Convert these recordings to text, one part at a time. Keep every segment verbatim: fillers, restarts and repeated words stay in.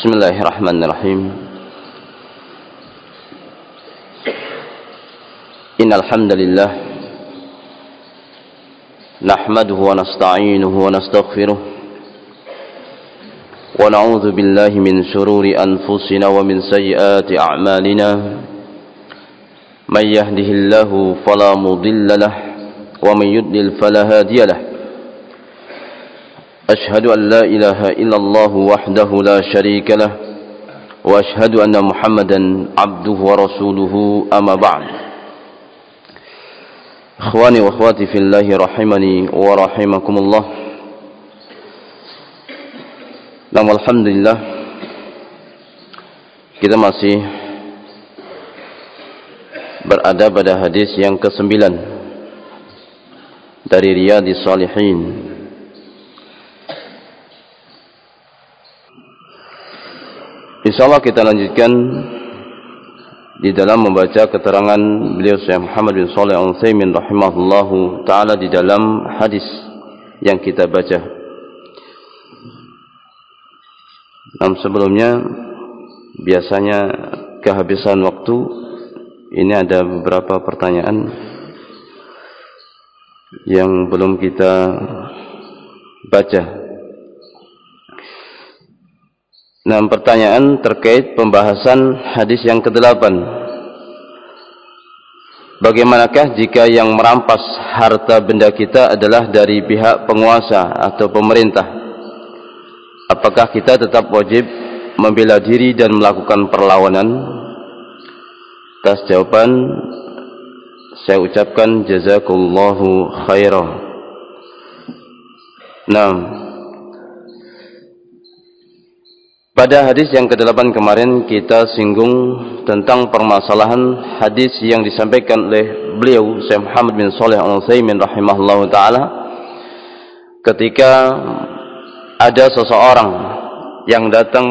Bismillahirrahmanirrahim. Innal hamdalillah nahmaduhu wa nasta'inuhu wa nastaghfiruh wa na'udzu billahi min shururi anfusina wa min sayyiati a'malina. May yahdihillahu fala mudilla lahu wa may yudlil fala hadiya lahu. أشهد أن لا إله إلا الله وحده لا شريك له وأشهد أن محمدا عبده ورسوله أما بعد. إخواني وأخواتي في الله رحمني ورحمكم الله. Namun alhamdulillah kita masih berada pada hadis yang kesembilan dari Riyadhis Shalihin. InsyaAllah kita lanjutkan di dalam membaca keterangan beliau Syekh Muhammad bin Shalih Al-Utsaimin rahimahullahu ta'ala di dalam hadis yang kita baca. Namun sebelumnya biasanya kehabisan waktu, ini ada beberapa pertanyaan yang belum kita baca. Nah, pertanyaan terkait pembahasan hadis yang kedelapan. Bagaimanakah jika yang merampas harta benda kita adalah dari pihak penguasa atau pemerintah? Apakah kita tetap wajib membela diri dan melakukan perlawanan? Atas jawaban saya ucapkan jazakallahu khairan. Nah, pada hadis yang kedelapan kemarin kita singgung tentang permasalahan hadis yang disampaikan oleh beliau Syekh Muhammad bin Shalih Al-Utsaimin rahimahullahu taala ketika ada seseorang yang datang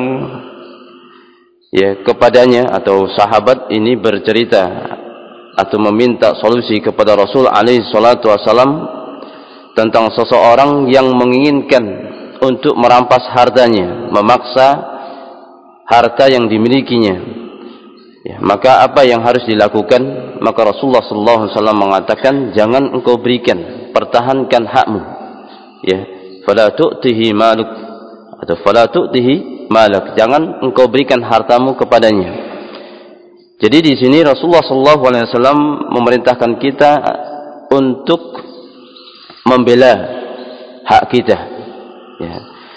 ya kepadanya atau sahabat ini bercerita atau meminta solusi kepada Rasul alaihi salatu wasalam tentang seseorang yang menginginkan untuk merampas hartanya, memaksa harta yang dimilikinya. Ya, maka apa yang harus dilakukan? Maka Rasulullah sallallahu alaihi wasallam mengatakan, jangan engkau berikan, pertahankan hakmu. Ya, fala tu'tihi maluk atau fala tu'tihi malak. Jangan engkau berikan hartamu kepadanya. Jadi di sini Rasulullah sallallahu alaihi wasallam memerintahkan kita untuk membela hak kita. Ya.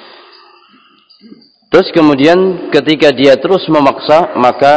Terus kemudian ketika dia terus memaksa, maka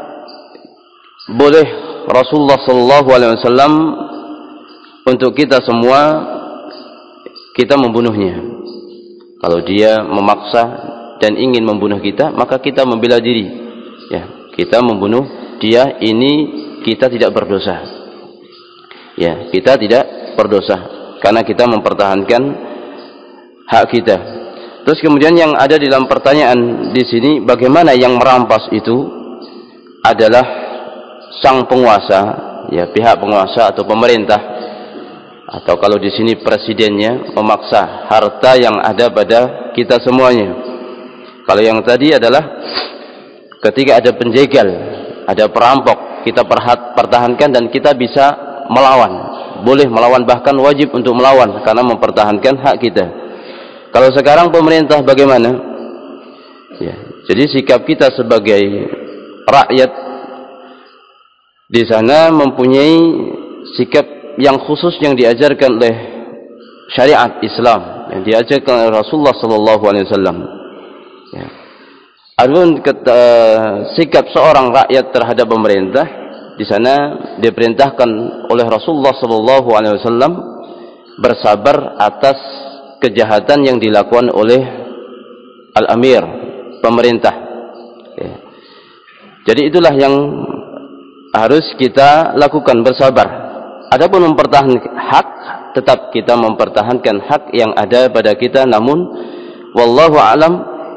boleh Rasulullah sallallahu alaihi wasallam untuk kita semua kita membunuhnya. Kalau dia memaksa dan ingin membunuh kita, maka kita membela diri. Ya, kita membunuh dia, ini kita tidak berdosa. Ya, kita tidak berdosa karena kita mempertahankan hak kita. Terus kemudian yang ada di dalam pertanyaan di sini, bagaimana yang merampas itu adalah sang penguasa, ya pihak penguasa atau pemerintah, atau kalau di sini presidennya memaksa harta yang ada pada kita semuanya. Kalau yang tadi adalah ketika ada penjegal, ada perampok, kita pertahankan dan kita bisa melawan, boleh melawan, bahkan wajib untuk melawan karena mempertahankan hak kita. Kalau sekarang pemerintah bagaimana? Ya, jadi sikap kita sebagai rakyat di sana mempunyai sikap yang khusus yang diajarkan oleh syariat Islam, yang diajarkan oleh Rasulullah sallallahu alaihi wasallam. Ya. Adapun sikap seorang rakyat terhadap pemerintah di sana diperintahkan oleh Rasulullah sallallahu alaihi wasallam bersabar atas kejahatan yang dilakukan oleh al-amir, pemerintah. Ya. Jadi itulah yang harus kita lakukan, bersabar. Adapun mempertahankan hak, tetap kita mempertahankan hak yang ada pada kita. Namun wallahu alam,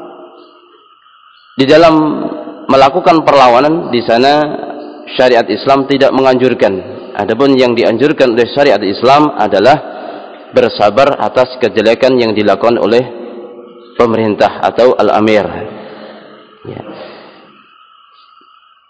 di dalam melakukan perlawanan di sana syariat Islam tidak menganjurkan. Adapun yang dianjurkan oleh syariat Islam adalah bersabar atas kejelekan yang dilakukan oleh pemerintah atau al-amir.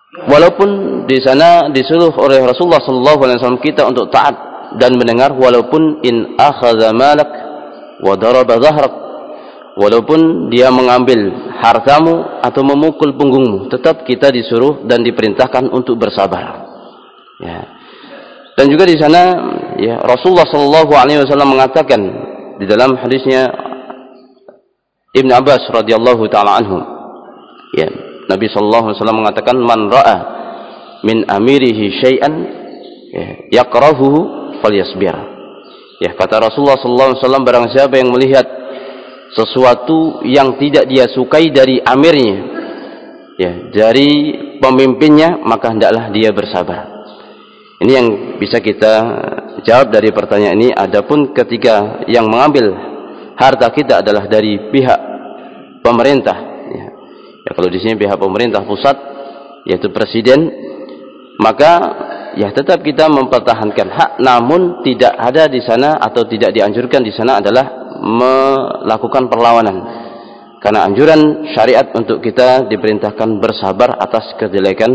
walaupun di sana disuruh oleh Rasulullah sallallahu alaihi wasallam kita untuk taat dan mendengar, walaupun in akhadha malak wa daraba dhahrak, walaupun dia mengambil hartamu atau memukul punggungmu, tetap kita disuruh dan diperintahkan untuk bersabar. Ya. Dan juga di sana ya Rasulullah sallallahu alaihi wasallam mengatakan di dalam hadisnya Ibnu Abbas radhiyallahu taala anhu, ya, Nabi sallallahu alaihi wasallam mengatakan man ra'a min amirihi syai'an ya, yakrahuhu falyasbir. Ya, kata Rasulullah sallallahu alaihi wasallam, barang siapa yang melihat sesuatu yang tidak dia sukai dari amirnya, ya, dari pemimpinnya, maka hendaklah dia bersabar. Ini yang bisa kita jawab dari pertanyaan ini. Adapun ketika yang mengambil harta kita adalah dari pihak pemerintah, ya, ya kalau di sini pihak pemerintah pusat, yaitu presiden, maka ya tetap kita mempertahankan hak, namun tidak ada di sana atau tidak dianjurkan di sana adalah melakukan perlawanan. Karena anjuran syariat untuk kita diperintahkan bersabar atas kejelekan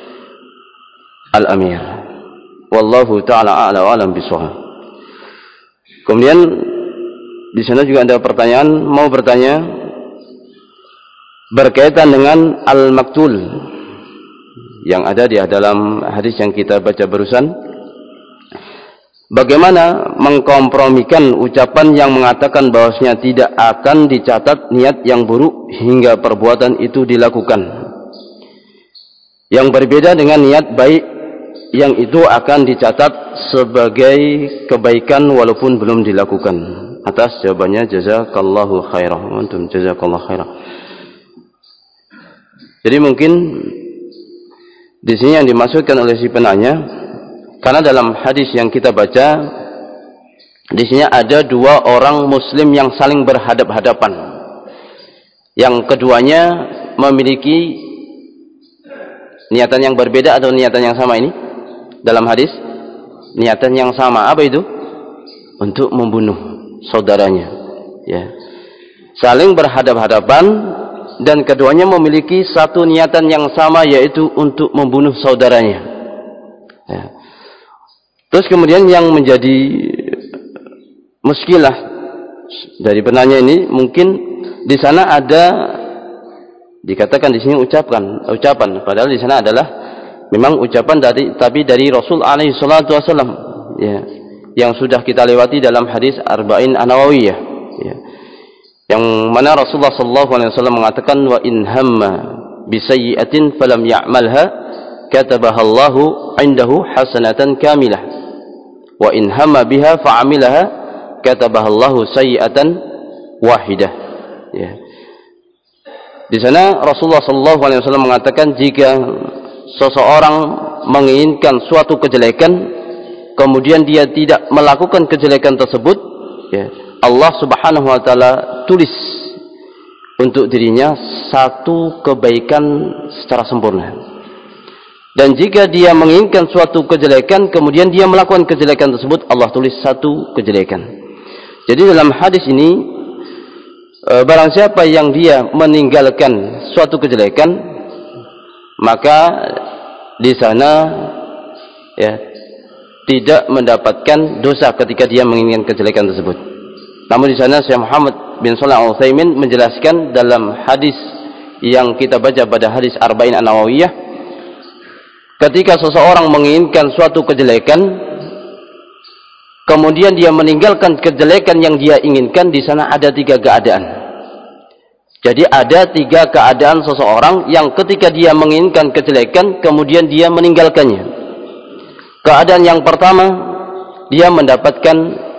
al-amir. Wallahu ta'ala a'la wa alam bishawab. Kemudian di sana juga ada pertanyaan, mau bertanya berkaitan dengan al-maktul yang ada di dalam hadis yang kita baca barusan. Bagaimana mengkompromikan ucapan yang mengatakan bahwasanya tidak akan dicatat niat yang buruk hingga perbuatan itu dilakukan, yang berbeda dengan niat baik yang itu akan dicatat sebagai kebaikan walaupun belum dilakukan. Atas jawabannya jazakallahu khairah. Antum jazakallahu khairah. Jadi mungkin di sini yang dimaksudkan oleh si penanya, karena dalam hadis yang kita baca di sini ada dua orang muslim yang saling berhadap-hadapan. Yang keduanya memiliki niatan yang berbeda atau niatan yang sama ini? Dalam hadis niatan yang sama, apa itu? Untuk membunuh saudaranya, ya. Saling berhadap-hadapan dan keduanya memiliki satu niatan yang sama, yaitu untuk membunuh saudaranya, ya. Terus kemudian yang menjadi muskilah dari penanya ini, mungkin di sana ada dikatakan di sini ucapan ucapan padahal di sana adalah memang ucapan dari tapi dari Rasul alaihi salatu wasallam, ya, yang sudah kita lewati dalam hadis Arba'in An-Nawawiyah, ya, yang mana Rasulullah sallallahu alaihi wasallam mengatakan wa in hamma bi sayyi'atin falam ya'malha katabaha Allahu 'indahu hasanatan kamilah wa in hamma biha fa'amilaha katabaha Allahu sayyi'atan wahidah, ya. Di sana Rasulullah sallallahu alaihi wasallam mengatakan jika seseorang menginginkan suatu kejelekan kemudian dia tidak melakukan kejelekan tersebut, ya, Allah Subhanahu wa taala tulis untuk dirinya satu kebaikan secara sempurna. Dan jika dia menginginkan suatu kejelekan kemudian dia melakukan kejelekan tersebut, Allah tulis satu kejelekan. Jadi dalam hadis ini barang siapa yang dia meninggalkan suatu kejelekan, maka di sana ya tidak mendapatkan dosa ketika dia menginginkan kejelekan tersebut. Namun di sana Syekh Muhammad bin Shalih Al-Utsaimin menjelaskan dalam hadis yang kita baca pada hadis Arba'in An-Nawawiyah, ketika seseorang menginginkan suatu kejelekan kemudian dia meninggalkan kejelekan yang dia inginkan, di sana ada tiga keadaan. Jadi ada tiga keadaan seseorang yang ketika dia menginginkan kejelekan kemudian dia meninggalkannya. Keadaan yang pertama, dia mendapatkan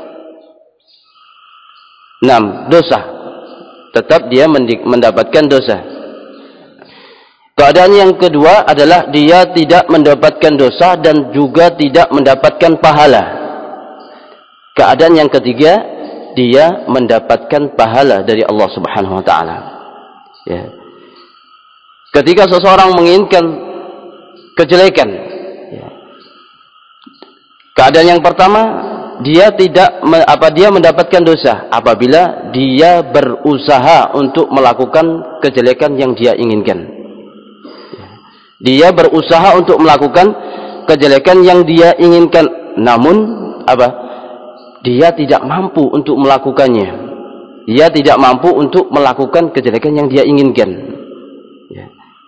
enam dosa, tetap dia mendapatkan dosa. Keadaan yang kedua adalah dia tidak mendapatkan dosa dan juga tidak mendapatkan pahala. Keadaan yang ketiga, dia mendapatkan pahala dari Allah Subhanahu wa taala. Ya. Ketika seseorang menginginkan kejelekan, ya, keadaan yang pertama dia tidak apa dia mendapatkan dosa apabila dia berusaha untuk melakukan kejelekan yang dia inginkan. Ya. Dia berusaha untuk melakukan kejelekan yang dia inginkan, namun apa? Dia tidak mampu untuk melakukannya. Dia tidak mampu untuk melakukan kejelekan yang dia inginkan. Ya.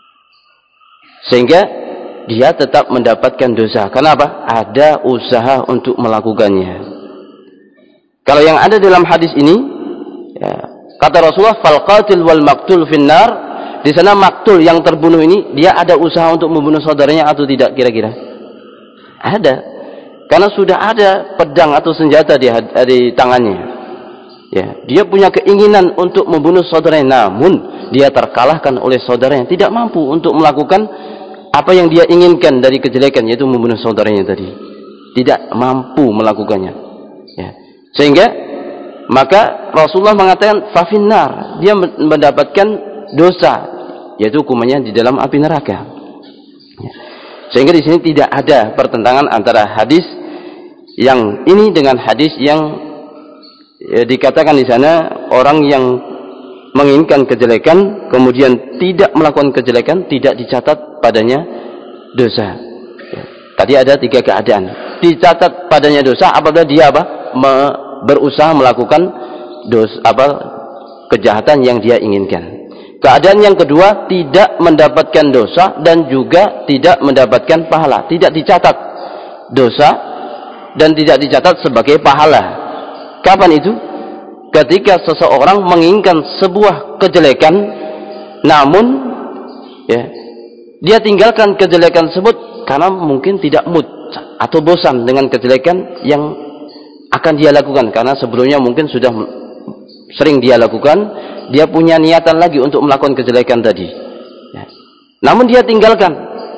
Sehingga dia tetap mendapatkan dosa. Kenapa? Ada usaha untuk melakukannya. Kalau yang ada dalam hadis ini, ya, kata Rasulullah, fal qatil wal maqtul finnar. Di sana maktul yang terbunuh ini, dia ada usaha untuk membunuh saudaranya atau tidak kira-kira? Ada. Karena sudah ada pedang atau senjata di, di tangannya. Ya, dia punya keinginan untuk membunuh saudaranya, namun dia terkalahkan oleh saudaranya, tidak mampu untuk melakukan apa yang dia inginkan dari kejelekan, yaitu membunuh saudaranya tadi. Tidak mampu melakukannya. Ya. Sehingga maka Rasulullah mengatakan fafinnar, dia mendapatkan dosa, yaitu hukumannya di dalam api neraka. Ya. Sehingga di sini tidak ada pertentangan antara hadis yang ini dengan hadis yang ya, dikatakan di sana orang yang menginginkan kejelekan kemudian tidak melakukan kejelekan tidak dicatat padanya dosa. Ya. Tadi ada tiga keadaan. Dicatat padanya dosa apabila dia apa? Me, berusaha melakukan dosa apa? Kejahatan yang dia inginkan. Keadaan yang kedua, tidak mendapatkan dosa dan juga tidak mendapatkan pahala. Tidak dicatat dosa dan tidak dicatat sebagai pahala. Kapan itu? Ketika seseorang menginginkan sebuah kejelekan, namun ya, dia tinggalkan kejelekan tersebut karena mungkin tidak mood atau bosan dengan kejelekan yang akan dia lakukan. Karena sebelumnya mungkin sudah sering dia lakukan, dia punya niatan lagi untuk melakukan kejelekan tadi. Ya. Namun dia tinggalkan.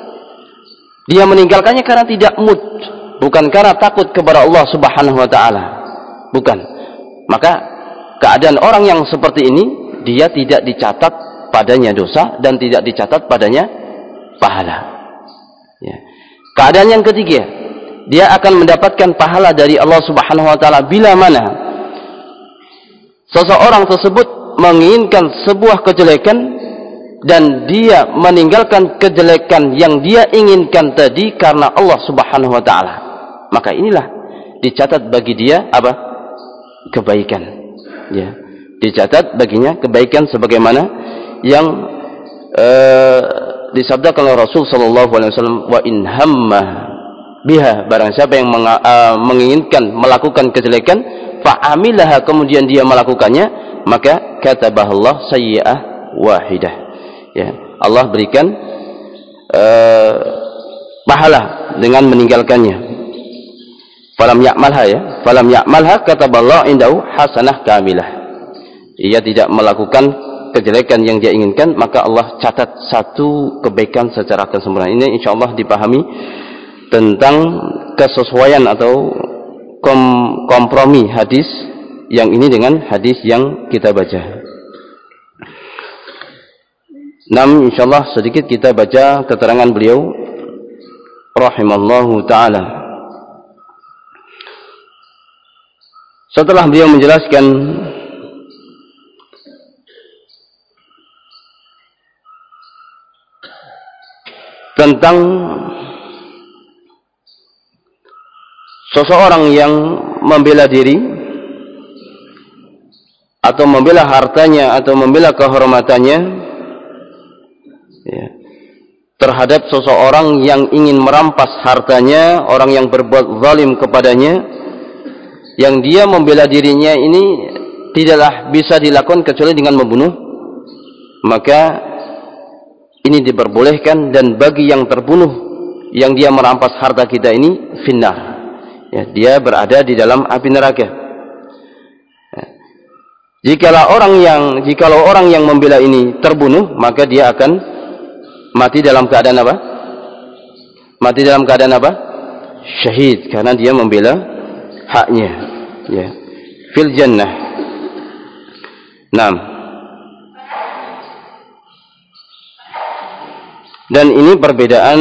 Dia meninggalkannya karena tidak mood, bukan karena takut kepada Allah Subhanahu wa taala. Bukan. Maka keadaan orang yang seperti ini, dia tidak dicatat padanya dosa dan tidak dicatat padanya pahala. Ya. Keadaan yang ketiga, dia akan mendapatkan pahala dari Allah Subhanahu wa taala bila mana seseorang tersebut menginginkan sebuah kejelekan dan dia meninggalkan kejelekan yang dia inginkan tadi karena Allah Subhanahu wa taala, maka inilah dicatat bagi dia apa? Kebaikan. Ya. Dicatat baginya kebaikan sebagaimana yang uh, disabdakan oleh Rasul sallallahu alaihi wasallam, wa in hamma biha, barang siapa yang meng, uh, menginginkan melakukan kejelekan fa amilaha, kemudian dia melakukannya, maka katabahallah sayyi'ah wahidah. Ya, Allah berikan uh, pahala dengan meninggalkannya. Falam ya'malha, ya, falam ya'malha kataballahu indahu hasanah kamilah. Ia tidak melakukan kejelekan yang dia inginkan, maka Allah catat satu kebaikan secara kesempurnaan. Ini insyaallah dipahami tentang kesesuaian atau kom kompromi hadis yang ini dengan hadis yang kita baca. Namun insyaallah sedikit kita baca keterangan beliau rahimallahu taala. Setelah beliau menjelaskan tentang seseorang yang membela diri atau membela hartanya atau membela kehormatannya, ya, terhadap seseorang yang ingin merampas hartanya, orang yang berbuat zalim kepadanya, yang dia membela dirinya ini tidaklah bisa dilakukan kecuali dengan membunuh, maka ini diperbolehkan. Dan bagi yang terbunuh, yang dia merampas harta kita ini, finnar, ya, dia berada di dalam api neraka. Jikalau orang yang jikalau orang yang membela ini terbunuh, maka dia akan mati dalam keadaan apa? Mati dalam keadaan apa? Syahid, karena dia membela haknya. Ya. Fil jannah. Naam. Dan ini perbedaan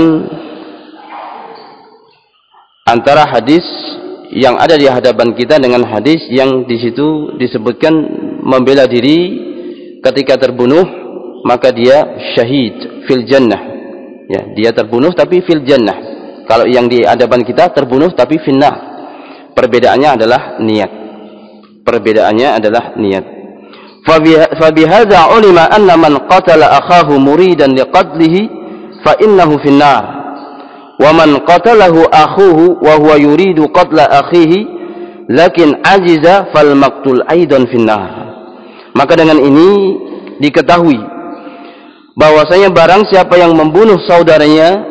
antara hadis yang ada di hadapan kita dengan hadis yang di situ disebutkan membela diri ketika terbunuh maka dia syahid fil jannah. Ya, dia terbunuh tapi fil jannah. Kalau yang di hadapan kita terbunuh tapi finnar. Perbedaannya adalah niat. Perbedaannya adalah niat. Fabihadza ulima anna man qatala akhahu muridan liqatlihi fa innahu finnar. Wa man qatalahu akhuhu wa huwa yuridu qatla akhihi lakin ajiza fal maqtul aidan finnar. Maka dengan ini diketahui bahwasanya barang siapa yang membunuh saudaranya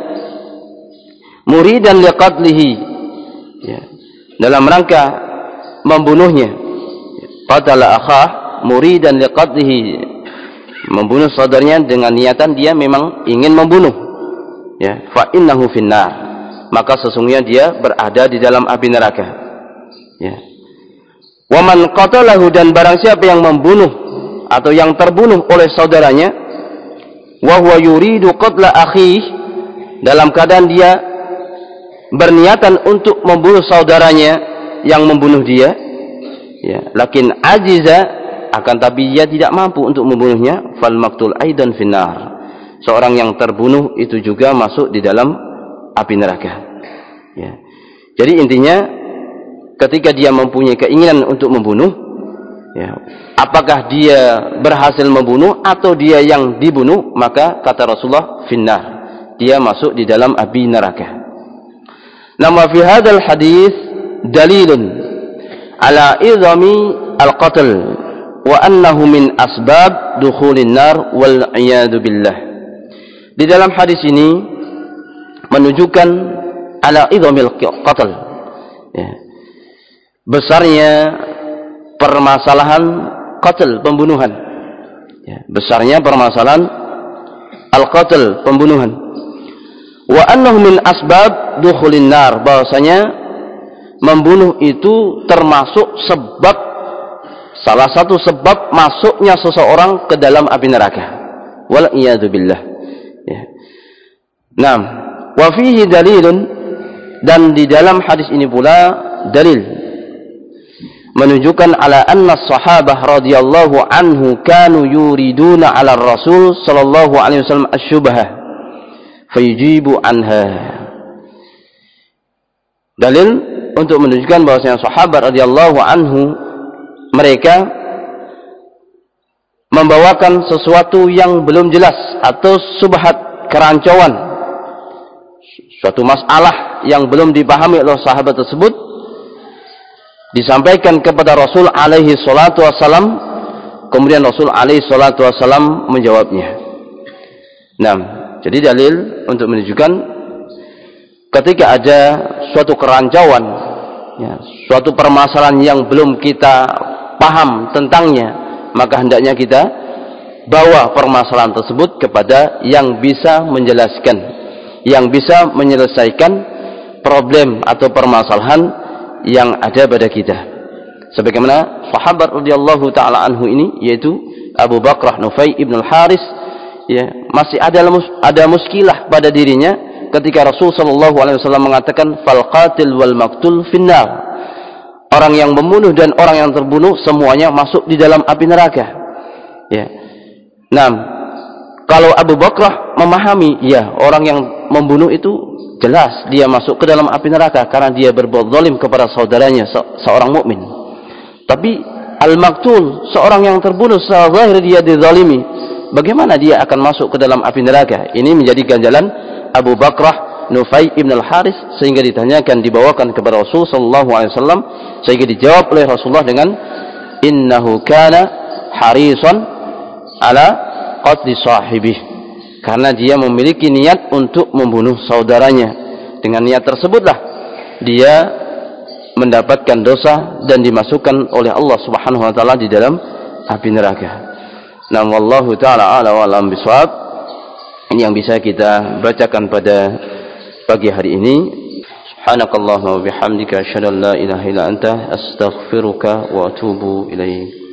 muridan liqatlihi, ya, dalam rangka membunuhnya, qatala akhah muridan liqatlihi, membunuh saudaranya dengan niatan dia memang ingin membunuh, ya, fa innahu finnar, maka sesungguhnya dia berada di dalam api neraka, ya. Wa man qatalahu, dan barang siapa yang membunuh atau yang terbunuh oleh saudaranya, wa huwa yuridu qatla akhih, dalam keadaan dia berniatan untuk membunuh saudaranya yang membunuh dia, ya, lakin ajiza, akan tapi dia tidak mampu untuk membunuhnya, fal maqtul aidan finnar, seorang yang terbunuh itu juga masuk di dalam api neraka, ya. Jadi intinya ketika dia mempunyai keinginan untuk membunuh, ya, apakah dia berhasil membunuh atau dia yang dibunuh, maka kata Rasulullah finnar, dia masuk di dalam api neraka. Nama fi hadzal hadis dalilun ala izami al-qatl wa annahu min asbab dukhulin nar wal iyadu billah. Di dalam hadis ini menunjukkan ala izamil qatl, ya, besarnya permasalahan qatl, pembunuhan, ya, besarnya permasalahan al-qatl, pembunuhan. Wa annahu min asbab dukhulin nar, bahwasanya membunuh itu termasuk sebab, salah satu sebab masuknya seseorang ke dalam api neraka, wal iyadu billah, ya. Naam, wa fihi dalilun, dan di dalam hadis ini pula dalil menunjukkan ala anna sahabah radhiyallahu anhu kanu yuriduna ala rasul sallallahu alaihi wasallam asyubhah fayujibu anha. Dalil untuk menunjukkan bahwasanya sahabat radhiyallahu anhu mereka membawakan sesuatu yang belum jelas atau subhat, kerancuan, suatu masalah yang belum dipahami oleh sahabat tersebut, disampaikan kepada Rasul alaihi salatu wassalam, kemudian Rasul alaihi salatu wassalam menjawabnya. Nah, jadi dalil untuk menunjukkan ketika ada suatu kerancuan, ya, suatu permasalahan yang belum kita paham tentangnya, maka hendaknya kita bawa permasalahan tersebut kepada yang bisa menjelaskan, yang bisa menyelesaikan problem atau permasalahan yang ada pada kita. Sebagaimana sahabat radhiyallahu taala anhu ini, yaitu Abu Bakrah Nufai ibn al-Haris, ya, masih ada ada muskilah pada dirinya ketika Rasul sallallahu alaihi wasallam mengatakan fal qatil wal maqtul finnar, orang yang membunuh dan orang yang terbunuh semuanya masuk di dalam api neraka, ya. Nah, kalau Abu Bakrah memahami, ya, orang yang membunuh itu jelas dia masuk ke dalam api neraka karena dia berbuat zalim kepada saudaranya, se seorang mukmin. Tapi al-maqtul, seorang yang terbunuh secara zahir dia dizalimi, bagaimana dia akan masuk ke dalam api neraka? Ini menjadi ganjalan Abu Bakrah Nufai ibn al-Haris, sehingga ditanyakan, dibawakan kepada Rasul sallallahu alaihi wasallam, sehingga dijawab oleh Rasulullah dengan innahu kana harisan ala qatli sahibih, karena dia memiliki niat untuk membunuh saudaranya. Dengan niat tersebutlah dia mendapatkan dosa dan dimasukkan oleh Allah Subhanahu wa taala di dalam api neraka. Nah, wallahu taala a'lam wa a'lam bishawab. Ini yang bisa kita bacakan pada pagi hari ini. Subhanakallahumma wa bihamdika asyhadu an la ilaha illa anta astaghfiruka wa atubu ilaik.